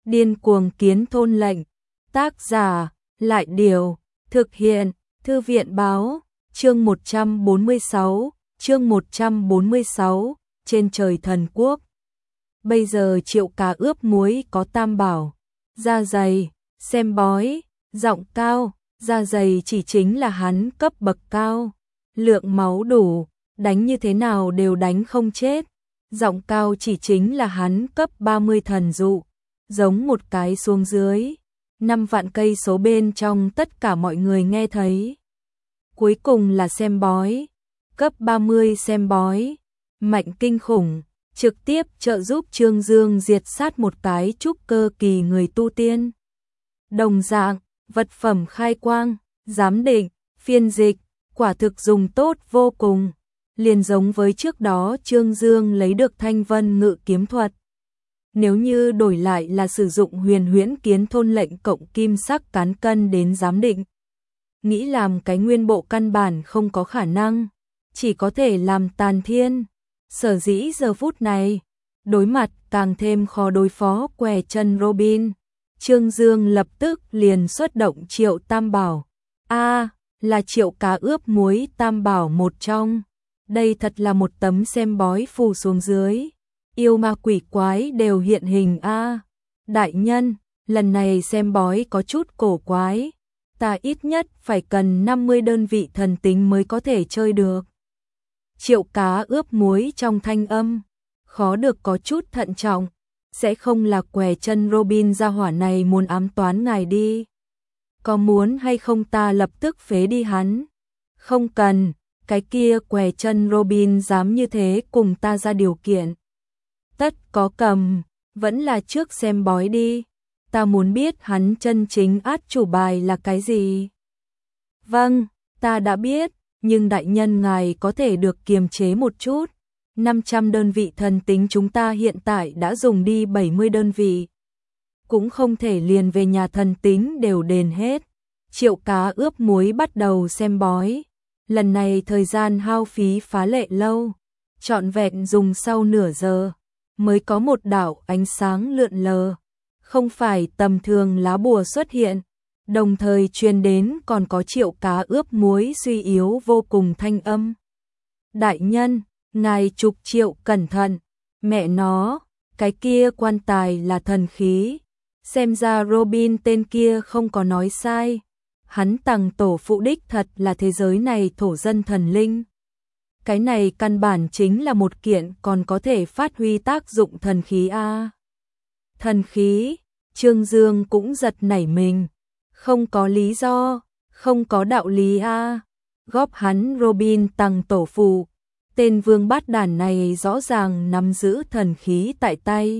Điên cuồng kiến thôn lệnh. Tác giả, Lại Điều. Thực hiện, Thư viện Báo. Chương 146, chương 146, trên trời thần quốc. Bây giờ Triệu Cá ướp muối có tam bảo, da dày, xem bói, giọng cao, da dày chỉ chính là hắn cấp bậc cao, lượng máu đủ, đánh như thế nào đều đánh không chết. Giọng cao chỉ chính là hắn cấp 30 thần dụ, giống một cái xuống dưới, 5 vạn cây số bên trong tất cả mọi người nghe thấy. Cuối cùng là xem bói, cấp 30 xem bói, mạnh kinh khủng, trực tiếp trợ giúp Trương Dương diệt sát một cái trúc cơ kỳ người tu tiên. Đồng dạng, vật phẩm khai quang, giám định, phiên dịch, quả thực dùng tốt vô cùng, liền giống với trước đó Trương Dương lấy được Thanh Vân Ngự kiếm thuật. Nếu như đổi lại là sử dụng Huyền Huyễn Kiến thôn lệnh cộng kim sắc cán cân đến giám định, nghĩ làm cái nguyên bộ căn bản không có khả năng, chỉ có thể làm tàn thiên. Sở dĩ giờ phút này, đối mặt càng thêm khó đối phó què chân Robin, Trương Dương lập tức liền xuất động Triệu Tam Bảo. Là Triệu Cá ướp muối Tam Bảo một trong. Đây thật là một tấm xem bói phù xuống dưới, yêu ma quỷ quái đều hiện hình Đại nhân, lần này xem bói có chút cổ quái, ta ít nhất phải cần 50 đơn vị thần tính mới có thể chơi được. Triệu Cá ướp muối trong thanh âm, khó được có chút thận trọng, sẽ không là què chân Robin gia hỏa này muốn ám toán ngài đi. Có muốn hay không ta lập tức phế đi hắn? Không cần, cái kia què chân Robin dám như thế cùng ta ra điều kiện. Tất có cầm, vẫn là trước xem bói đi, ta muốn biết hắn chân chính át chủ bài là cái gì. Vâng, ta đã biết, nhưng đại nhân ngài có thể được kiềm chế một chút. 500 đơn vị thần tính chúng ta hiện tại đã dùng đi 70 đơn vị. Cũng không thể liền về nhà thần tính đều đền hết. Triệu Cá ướp muối bắt đầu xem bói. Lần này thời gian hao phí phá lệ lâu, trọn vẹn dùng sau nửa giờ, mới có một đạo ánh sáng lượn lờ. Không phải tầm thường lá bùa xuất hiện, đồng thời truyền đến còn có Triệu Cá ướp muối suy yếu vô cùng thanh âm. Đại nhân, ngài chục triệu cẩn thận, mẹ nó, cái kia quan tài là thần khí. Xem ra Robin tên kia không có nói sai, hắn tằng tổ phụ đích thật là thế giới này thổ dân thần linh. Cái này căn bản chính là một kiện còn có thể phát huy tác dụng thần khí Thần khí, Trương Dương cũng giật nảy mình, không có lý do, không có đạo lý Góp hắn Robin tằng tổ phụ, tên vương bát đản này rõ ràng nắm giữ thần khí tại tay.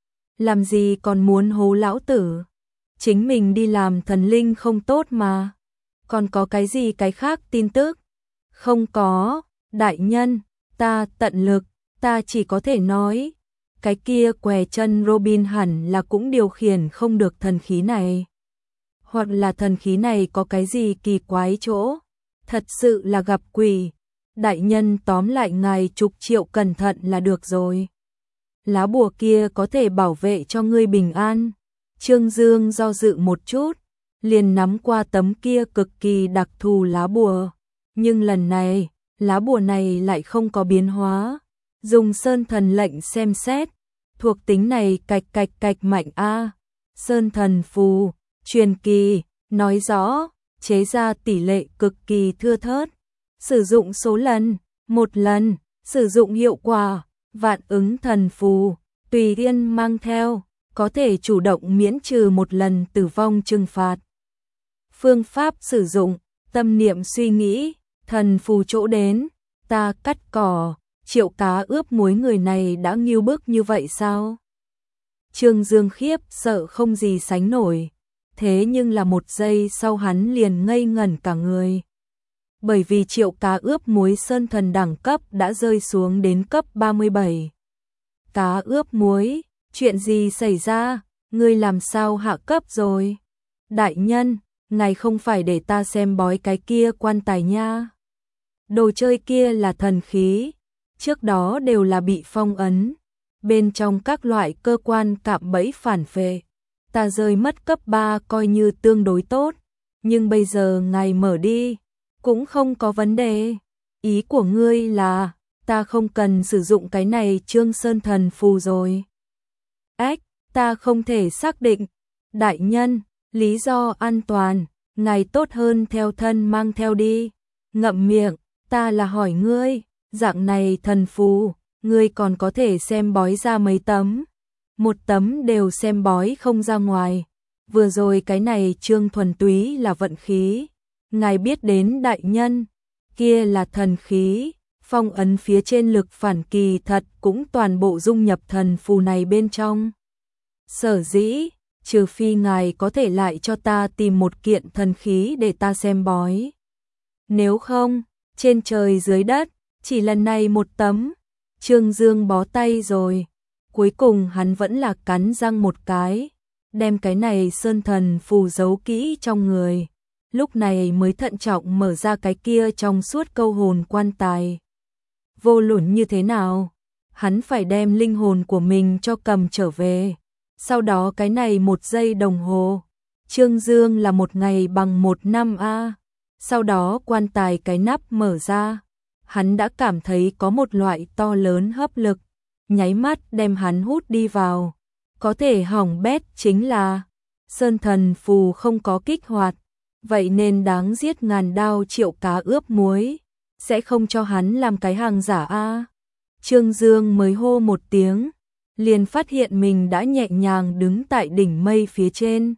Làm gì còn muốn hố lão tử? Chính mình đi làm thần linh không tốt mà. Còn có cái gì cái khác tin tức? Không có, đại nhân, ta tận lực, ta chỉ có thể nói. Cái kia què chân Robin hẳn là cũng điều khiển không được thần khí này. Hoặc là thần khí này có cái gì kỳ quái chỗ. Thật sự là gặp quỷ. Đại nhân tóm lại ngài chục triệu cẩn thận là được rồi. Lá bùa kia có thể bảo vệ cho ngươi bình an. Trương Dương do dự một chút, liền nắm qua tấm kia cực kỳ đặc thù lá bùa. Nhưng lần này, lá bùa này lại không có biến hóa. Dùng sơn thần lệnh xem xét, thuộc tính này cạch cạch mạnh Sơn thần phù, truyền kỳ, nói rõ, chế ra tỷ lệ cực kỳ thưa thớt. Sử dụng số lần, 1 lần, sử dụng hiệu quả, vạn ứng thần phù, tùy yên mang theo, có thể chủ động miễn trừ 1 lần tử vong trừng phạt. Phương pháp sử dụng, tâm niệm suy nghĩ, thần phù chỗ đến, ta cắt cỏ. Triệu Cá ướp muối người này đã nghiêu bức như vậy sao? Trương Dương khiếp sợ không gì sánh nổi, thế nhưng là 1 giây sau hắn liền ngây ngẩn cả người. Bởi vì Triệu Cá ướp muối sơn thần đẳng cấp đã rơi xuống đến cấp 37. Cá ướp muối, chuyện gì xảy ra, ngươi làm sao hạ cấp rồi? Đại nhân, ngài không phải để ta xem bói cái kia quan tài nha. Đồ chơi kia là thần khí, trước đó đều là bị phong ấn, bên trong các loại cơ quan cạm bẫy phản phệ, ta rơi mất cấp 3 coi như tương đối tốt, nhưng bây giờ ngài mở đi, cũng không có vấn đề. Ý của ngươi là, ta không cần sử dụng cái này Trương Sơn thần phù rồi. Ách, ta không thể xác định. Đại nhân, lý do an toàn, ngài tốt hơn theo thân mang theo đi. Ngậm miệng, ta là hỏi ngươi, dạng này thần phù, ngươi còn có thể xem bói ra mấy tấm. Một tấm đều xem bói không ra ngoài. Vừa rồi cái này Trương thuần túy là vận khí. Ngài biết đến đại nhân, kia là thần khí, phong ấn phía trên lực phản kỳ thật cũng toàn bộ dung nhập thần phù này bên trong. Sở dĩ, trừ phi ngài có thể lại cho ta tìm một kiện thần khí để ta xem bói. Nếu không, trên trời dưới đất, chỉ lần này một tấm, Trương Dương bó tay rồi. Cuối cùng hắn vẫn là cắn răng một cái, đem cái này sơn thần phù giấu kỹ trong người. Lúc này mới thận trọng mở ra cái kia trong suốt câu hồn quan tài. Vô luận như thế nào, hắn phải đem linh hồn của mình cho cầm trở về. Sau đó cái này 1 giây đồng hồ, Trương Dương là 1 ngày bằng 1 năm a. Sau đó quan tài cái nắp mở ra, hắn đã cảm thấy có một loại to lớn hấp lực, nháy mắt đem hắn hút đi vào. Có thể hỏng bét chính là sơn thần phù không có kích hoạt, vậy nên đáng giết ngàn đao triệu cá ướp muối, sẽ không cho hắn làm cái hàng giả a. Trương Dương mới hô một tiếng, liền phát hiện mình đã nhẹ nhàng đứng tại đỉnh mây phía trên.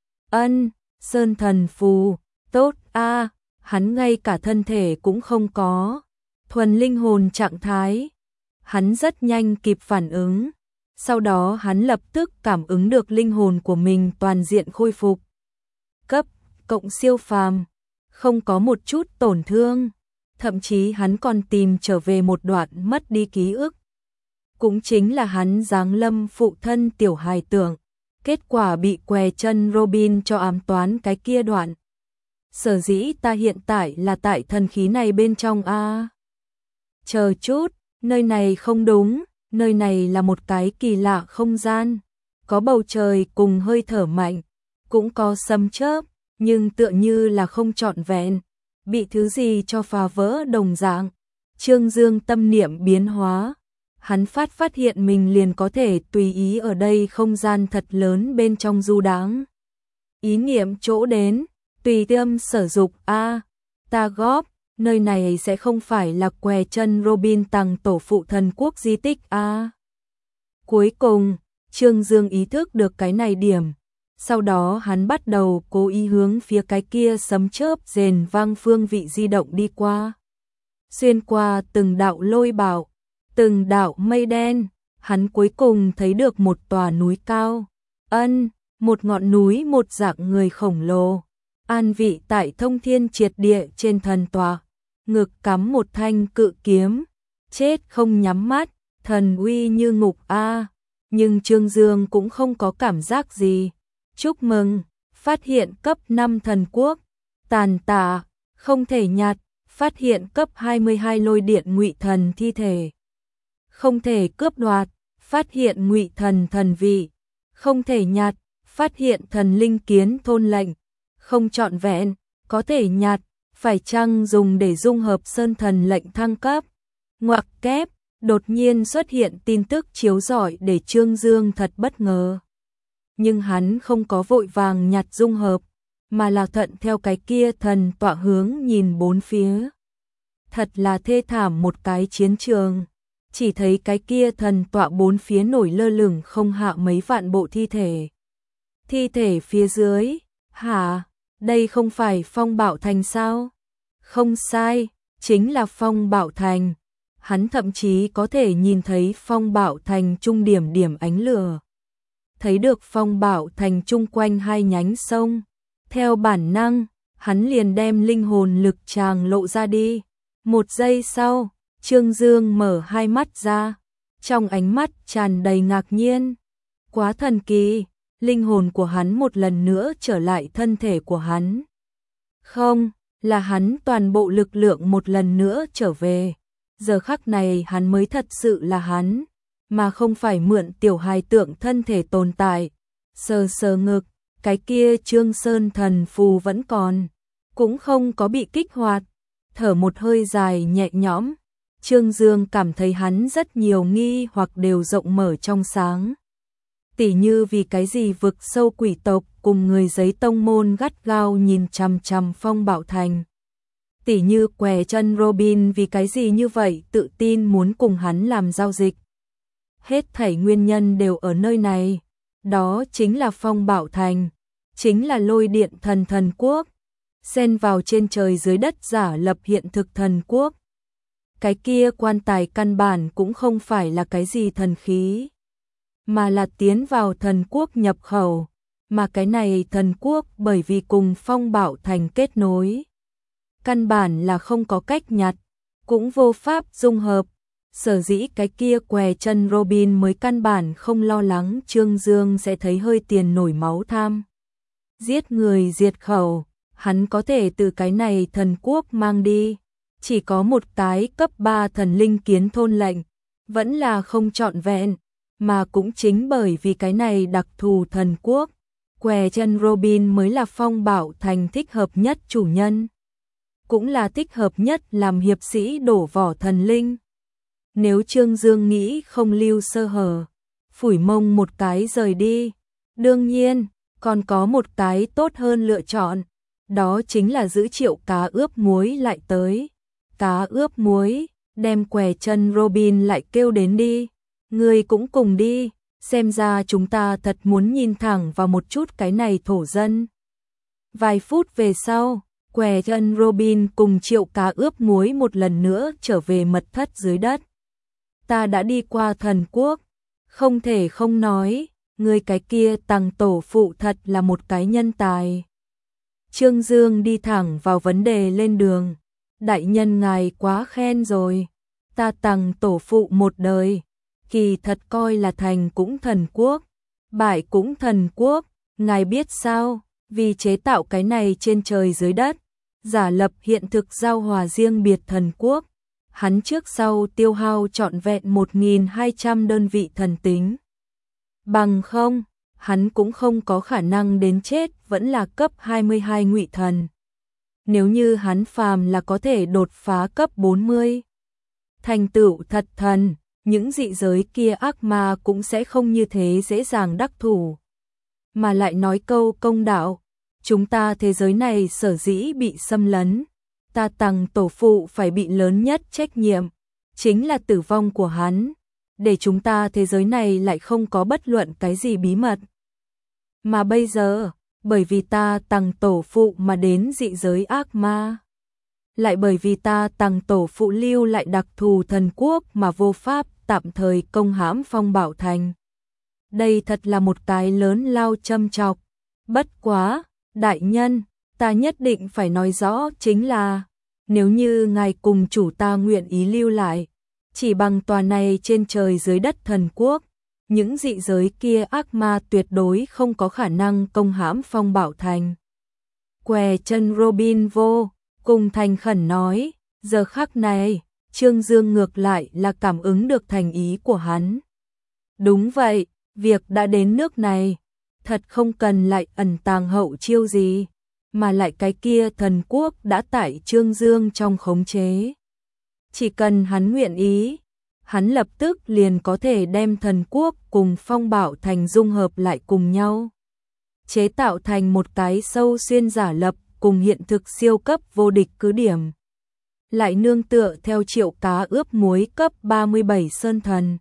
Ân, sơn thần phù, tốt a, hắn ngay cả thân thể cũng không có, thuần linh hồn trạng thái. Hắn rất nhanh kịp phản ứng, sau đó hắn lập tức cảm ứng được linh hồn của mình toàn diện khôi phục. Cấp cộng siêu phàm, không có một chút tổn thương, thậm chí hắn còn tìm trở về một đoạn mất đi ký ức. Cũng chính là hắn giáng lâm phụ thân tiểu hài tưởng, kết quả bị què chân Robin cho ám toán cái kia đoạn. Sở dĩ ta hiện tại là tại thần khí này bên trong a. Chờ chút, nơi này không đúng, nơi này là một cái kỳ lạ không gian, có bầu trời cùng hơi thở mạnh, cũng có sấm chớp, nhưng tựa như là không trọn vẹn, bị thứ gì cho phá vỡ đồng dạng. Trương Dương tâm niệm biến hóa, hắn phát hiện mình liền có thể tùy ý ở đây không gian thật lớn bên trong du đãng. Ý niệm chỗ đến, tùy tâm sở dục a, ta góp, nơi này sẽ không phải là què chân Robin tàng tổ phụ thần quốc di tích a. Cuối cùng, Trương Dương ý thức được cái này điểm, sau đó hắn bắt đầu cố ý hướng phía cái kia sấm chớp rền vang phương vị di động đi qua. Xuyên qua từng đạo lôi bạo, từng đạo mây đen, hắn cuối cùng thấy được một tòa núi cao. Một ngọn núi một dạng người khổng lồ, an vị tại thông thiên triệt địa trên thần tọa, ngực cắm một thanh cự kiếm, chết không nhắm mắt, thần uy như ngục a. Nhưng Trương Dương cũng không có cảm giác gì. Chúc mừng, phát hiện cấp 5 thần quốc, tàn tạ, không thể nhặt, phát hiện cấp 22 lôi điện ngụy thần thi thể. Không thể cướp đoạt, phát hiện ngụy thần thần vị, không thể nhặt, phát hiện thần linh kiến thôn lệnh, không trọn vẹn, có thể nhặt, phải chăng dùng để dung hợp sơn thần lệnh thăng cấp. Ngoặc kép, đột nhiên xuất hiện tin tức chiếu rọi để Trương Dương thật bất ngờ. Nhưng hắn không có vội vàng nhặt dung hợp, mà là thuận theo cái kia thần tọa hướng nhìn bốn phía. Thật là thê thảm một cái chiến trường, chỉ thấy cái kia thần tọa bốn phía nổi lơ lửng không hạ mấy vạn bộ thi thể. Thi thể phía dưới, hả, đây không phải Phong Bảo Thành sao? Không sai, chính là Phong Bảo Thành. Hắn thậm chí có thể nhìn thấy Phong Bảo Thành trung điểm điểm ánh lửa. Thấy được Phong Bảo Thành chung quanh hai nhánh sông. Theo bản năng, hắn liền đem linh hồn lực tràng lộ ra đi. Một giây sau, Trương Dương mở hai mắt ra. Trong ánh mắt tràn đầy ngạc nhiên. Quá thần kỳ, linh hồn của hắn một lần nữa trở lại thân thể của hắn. Không, là hắn toàn bộ lực lượng một lần nữa trở về. Giờ khắc này hắn mới thật sự là hắn, mà không phải mượn tiểu hài tượng thân thể tồn tại. sờ sờ ngực, cái kia Trương Sơn thần phù vẫn còn, cũng không có bị kích hoạt, thở một hơi dài nhẹ nhõm. Trương Dương cảm thấy hắn rất nhiều nghi hoặc đều rộng mở trong sáng. Tỉ như vì cái gì vực sâu quỷ tộc cùng người giấy tông môn gắt gao nhìn chằm chằm Phong Bảo Thành. Tỉ như què chân Robin vì cái gì như vậy tự tin muốn cùng hắn làm giao dịch. Hết thảy nguyên nhân đều ở nơi này. Đó chính là Phong Bảo Thành, chính là lôi điện thần quốc, xen vào trên trời dưới đất giả lập hiện thực thần quốc. Cái kia quan tài căn bản cũng không phải là cái gì thần khí, mà là tiến vào thần quốc nhập khẩu, mà cái này thần quốc bởi vì cùng Phong Bảo Thành kết nối, căn bản là không có cách nhặt, cũng vô pháp dung hợp. Sở dĩ cái kia què chân Robin mới căn bản không lo lắng Trương Dương sẽ thấy hơi tiền nổi máu tham. Giết người diệt khẩu, hắn có thể từ cái này thần quốc mang đi. Chỉ có một cái cấp 3 thần linh kiến thôn lệnh, vẫn là không trọn vẹn, mà cũng chính bởi vì cái này đặc thù thần quốc, què chân Robin mới là Phong Bảo Thành thích hợp nhất chủ nhân. Cũng là thích hợp nhất làm hiệp sĩ đổ vỏ thần linh. Nếu Trương Dương nghĩ không lưu sơ hở, phủi mông một cái rời đi. Đương nhiên, còn có một cái tốt hơn lựa chọn, đó chính là giữ Triệu cá ướp muối lại tới. Cá ướp muối, đem què chân Robin lại kêu đến đi. Người cũng cùng đi, xem ra chúng ta thật muốn nhìn thẳng vào một chút cái này thổ dân. Vài phút về sau, què chân Robin cùng Triệu cá ướp muối một lần nữa trở về mật thất dưới đất. Ta đã đi qua thần quốc, không thể không nói, người cái kia Tằng tổ phụ thật là một cái nhân tài. Trương Dương đi thẳng vào vấn đề lên đường. Đại nhân ngài quá khen rồi, ta Tằng tổ phụ một đời, kỳ thật coi là thành cũng thần quốc, bại cũng thần quốc, ngài biết sao, vì chế tạo cái này trên trời dưới đất, giả lập hiện thực giao hòa riêng biệt thần quốc, hắn trước sau tiêu hao trọn vẹn 1.200 đơn vị thần tính. Bằng không, hắn cũng không có khả năng đến chết vẫn là cấp 22 ngụy thần. Nếu như hắn phàm là có thể đột phá cấp 40, thành tựu thật thần, những dị giới kia ác ma cũng sẽ không như thế dễ dàng đắc thủ. Mà lại nói câu công đạo, chúng ta thế giới này sở dĩ bị xâm lấn, ta Tằng tổ phụ phải bị lớn nhất trách nhiệm, chính là tử vong của hắn, để chúng ta thế giới này lại không có bất luận cái gì bí mật. Mà bây giờ, bởi vì ta Tằng tổ phụ mà đến dị giới ác ma, lại bởi vì ta Tằng tổ phụ lưu lại đặc thù thần quốc mà vô pháp tạm thời công hãm Phong Bảo Thành. Đây thật là một cái lớn lao châm chọc. Bất quá, đại nhân, ta nhất định phải nói rõ chính là, nếu như ngài cùng chủ ta nguyện ý lưu lại, chỉ bằng tòa này trên trời dưới đất thần quốc, những dị giới kia ác ma tuyệt đối không có khả năng công hãm Phong Bảo Thành. Què chân Robin vô cùng thành khẩn nói, giờ khắc này, Trương Dương ngược lại là cảm ứng được thành ý của hắn. Đúng vậy, việc đã đến nước này, thật không cần lại ẩn tàng hậu chiêu gì, mà lại cái kia thần quốc đã tại Trương Dương trong khống chế. Chỉ cần hắn nguyện ý, hắn lập tức liền có thể đem thần quốc cùng Phong Bảo Thành dung hợp lại cùng nhau, chế tạo thành một cái sâu xuyên giả lập cùng hiện thực siêu cấp vô địch cứ điểm. Lại nương tựa theo Triệu cá ướp muối cấp 37 sơn thần,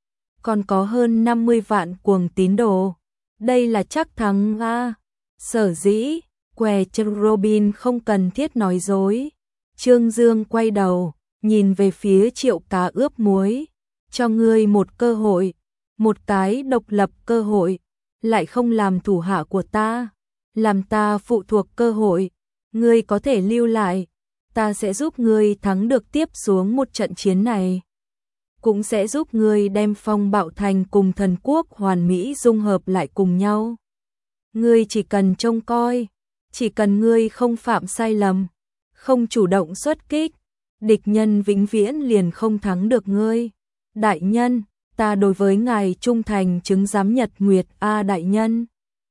còn có hơn 50 vạn cuồng tín đồ. Đây là chắc thắng a. Sở dĩ, què chân Robin không cần thiết nói dối. Trương Dương quay đầu, nhìn về phía Triệu cá ướp muối, cho ngươi một cơ hội, một cái độc lập cơ hội, lại không làm thủ hạ của ta, làm ta phụ thuộc cơ hội, ngươi có thể lưu lại, ta sẽ giúp ngươi thắng được tiếp xuống một trận chiến này. Cũng sẽ giúp ngươi đem Phong Bảo Thành cùng thần quốc hoàn mỹ dung hợp lại cùng nhau. Ngươi chỉ cần trông coi, chỉ cần ngươi không phạm sai lầm, không chủ động xuất kích, địch nhân vĩnh viễn liền không thắng được ngươi. Đại nhân, ta đối với ngài trung thành chứng giám nhật nguyệt a đại nhân.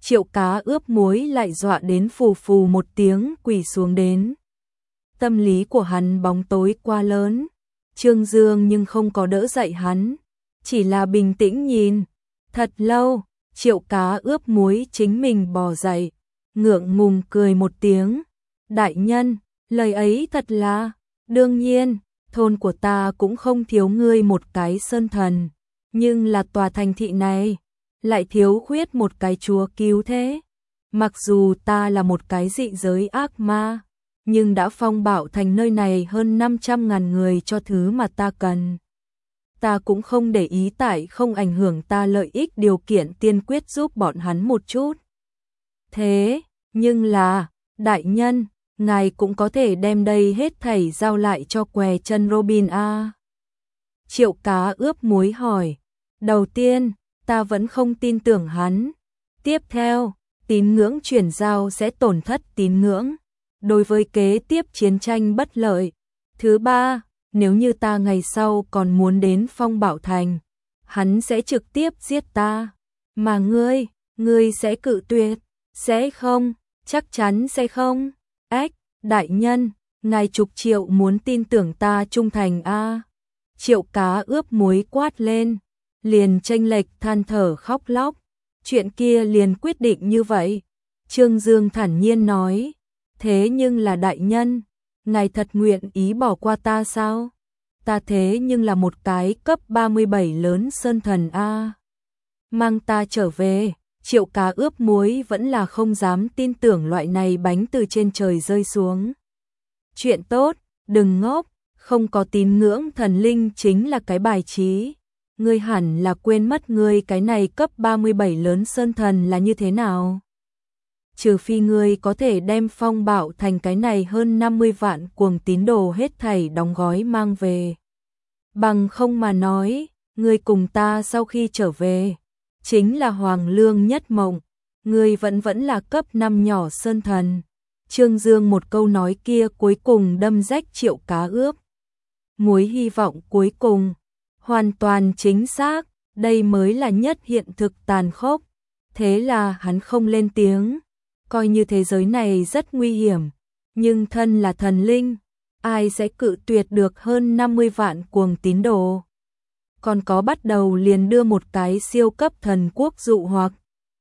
Triệu Cá ướp muối lại dọa đến phù phù một tiếng quỳ xuống đến. Tâm lý của hắn bóng tối quá lớn. Trương Dương nhưng không có đỡ dậy hắn, chỉ là bình tĩnh nhìn. Thật lâu, Triệu Cá ướp muối chính mình bò dậy, ngượng ngùng cười một tiếng. Đại nhân, lời ấy thật là, đương nhiên, thôn của ta cũng không thiếu ngươi một cái sơn thần, nhưng là tòa thành thị này, lại thiếu khuyết một cái chúa cứu thế. Mặc dù ta là một cái dị giới ác ma, nhưng đã phong bạo thành nơi này hơn 500.000 người cho thứ mà ta cần. Ta cũng không để ý tại không ảnh hưởng ta lợi ích điều kiện tiên quyết giúp bọn hắn một chút. Thế, nhưng là, đại nhân, ngài cũng có thể đem đây hết thảy giao lại cho què chân Robin a. Triệu Cá ướp muối hỏi. Đầu tiên, ta vẫn không tin tưởng hắn. Tiếp theo, tín ngưỡng chuyển giao sẽ tổn thất tín ngưỡng, đối với kế tiếp chiến tranh bất lợi. Thứ ba, nếu như ta ngày sau còn muốn đến Phong Bảo Thành, hắn sẽ trực tiếp giết ta. Mà ngươi sẽ cự tuyệt, sẽ không, chắc chắn sẽ không. Ếch, đại nhân, ngài chục triệu muốn tin tưởng ta trung thành a. Triệu Cá ướp muối quát lên, liền chênh lệch than thở khóc lóc. Chuyện kia liền quyết định như vậy. Trương Dương thản nhiên nói, thế nhưng là đại nhân, ngài thật nguyện ý bỏ qua ta sao? Ta thế nhưng là một cái cấp 37 lớn sơn thần a. Mang ta trở về. Triệu Cá ướp muối vẫn là không dám tin tưởng loại này bánh từ trên trời rơi xuống. Chuyện tốt, đừng ngốc, không có tín ngưỡng thần linh chính là cái bài trí. Ngươi hẳn là quên mất ngươi cái này cấp 37 lớn sơn thần là như thế nào. Trừ phi ngươi có thể đem Phong Bạo thành cái này hơn 50 vạn cuồng tín đồ hết thảy đóng gói mang về. Bằng không mà nói, ngươi cùng ta sau khi trở về, chính là hoàng lương nhất mộng, ngươi vẫn là cấp 5 nhỏ sơn thần. Trương Dương một câu nói kia cuối cùng đâm rách Triệu Cá ướp muối hy vọng cuối cùng. Hoàn toàn chính xác, đây mới là nhất hiện thực tàn khốc. Thế là hắn không lên tiếng, coi như thế giới này rất nguy hiểm, nhưng thân là thần linh, ai sẽ cự tuyệt được hơn 50 vạn cuồng tín đồ. Còn có bắt đầu liền đưa một cái siêu cấp thần quốc dụ hoặc.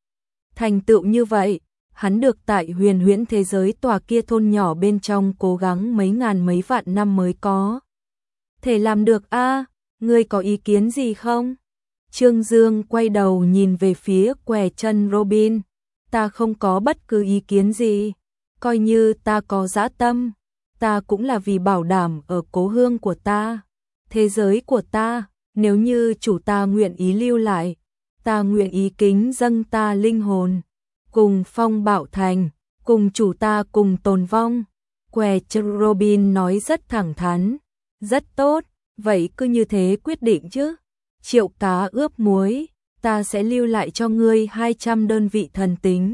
Thành tựu như vậy, hắn được tại huyền huyễn thế giới tòa kia thôn nhỏ bên trong cố gắng mấy ngàn mấy vạn năm mới có thể làm được a. Ngươi có ý kiến gì không? Trương Dương quay đầu nhìn về phía què chân Robin. Ta không có bất cứ ý kiến gì. Coi như ta có dã tâm, ta cũng là vì bảo đảm ở cố hương của ta, thế giới của ta. Nếu như chủ ta nguyện ý lưu lại, ta nguyện ý kính dâng ta linh hồn, cùng Phong Bạo Thành, cùng chủ ta cùng tồn vong. Què chân Robin nói rất thẳng thắn. Rất tốt. Vậy cứ như thế quyết định chứ. Triệu Cá ướp muối, ta sẽ lưu lại cho ngươi 200 đơn vị thần tính.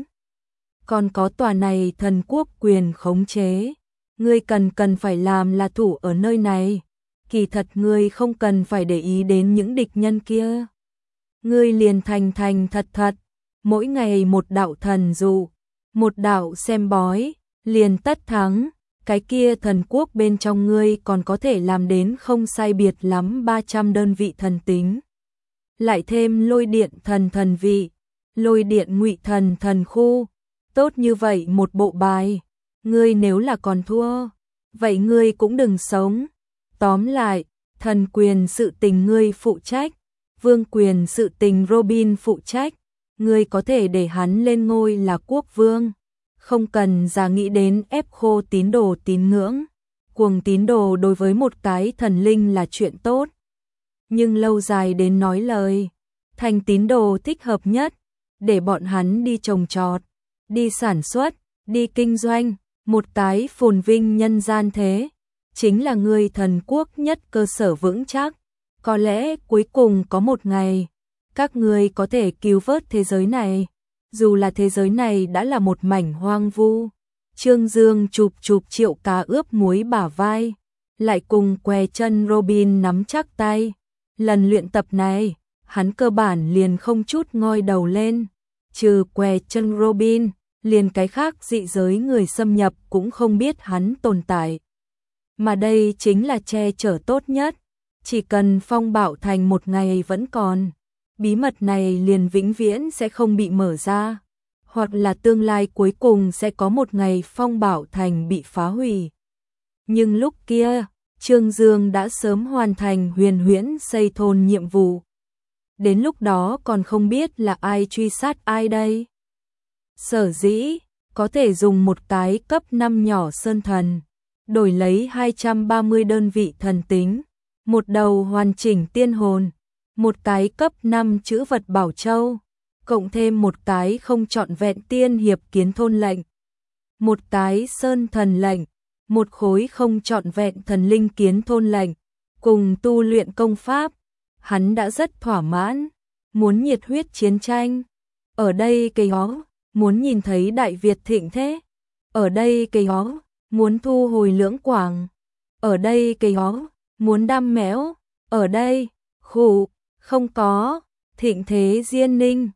Còn có tòa này thần quốc quyền khống chế. Ngươi cần phải làm là thủ ở nơi này. Kỳ thật ngươi không cần phải để ý đến những địch nhân kia. Ngươi liền thành thật, mỗi ngày một đạo thần dụ, một đạo xem bói, liền tất thắng. Cái kia thần quốc bên trong ngươi còn có thể làm đến không sai biệt lắm 300 đơn vị thần tính. Lại thêm lôi điện thần vị, lôi điện ngụy thần khu. Tốt như vậy một bộ bài, ngươi nếu là còn thua, vậy ngươi cũng đừng sống. Tóm lại, thần quyền sự tình ngươi phụ trách, vương quyền sự tình Robin phụ trách. Ngươi có thể để hắn lên ngôi là quốc vương. Không cần ra nghĩ đến ép khô tín đồ tín ngưỡng. Cuồng tín đồ đối với một cái thần linh là chuyện tốt. Nhưng lâu dài đến nói lời, thành tín đồ thích hợp nhất, để bọn hắn đi trồng trọt, đi sản xuất, đi kinh doanh, một cái phồn vinh nhân gian thế. Chính là người thần quốc nhất cơ sở vững chắc. Có lẽ cuối cùng có một ngày, các ngươi có thể cứu vớt thế giới này. Dù là thế giới này đã là một mảnh hoang vu. Trương Dương chụp Triệu Cá ướp muối bả vai, lại cùng què chân Robin nắm chắc tay. Lần luyện tập này, hắn cơ bản liền không chút ngoi đầu lên. trừ què chân Robin, liền cái khác dị giới người xâm nhập cũng không biết hắn tồn tại. Mà đây chính là che chở tốt nhất, chỉ cần Phong Bảo Thành một ngày vẫn còn, bí mật này liền vĩnh viễn sẽ không bị mở ra, hoặc là tương lai cuối cùng sẽ có một ngày Phong Bảo Thành bị phá hủy. Nhưng lúc kia, Trương Dương đã sớm hoàn thành huyền huyễn xây thôn nhiệm vụ. Đến lúc đó còn không biết là ai truy sát ai đây. Sở dĩ, có thể dùng một cái cấp 5 nhỏ sơn thần, đổi lấy 230 đơn vị thần tính, một đầu hoàn chỉnh tiên hồn, một cái cấp 5 chữ vật bảo châu, cộng thêm một cái không trọn vẹn tiên hiệp kiến thôn lệnh, một cái sơn thần lệnh, một khối không trọn vẹn thần linh kiến thôn lệnh, cùng tu luyện công pháp, hắn đã rất thỏa mãn, muốn nhiệt huyết chiến tranh. Ở đây cây hó, muốn nhìn thấy Đại Việt thịnh thế. Ở đây cây hó, muốn thu hồi Lưỡng Quảng. Ở đây cây hó, muốn đam mẽo. Ở đây, khủ, không có, thịnh thế Diên Ninh.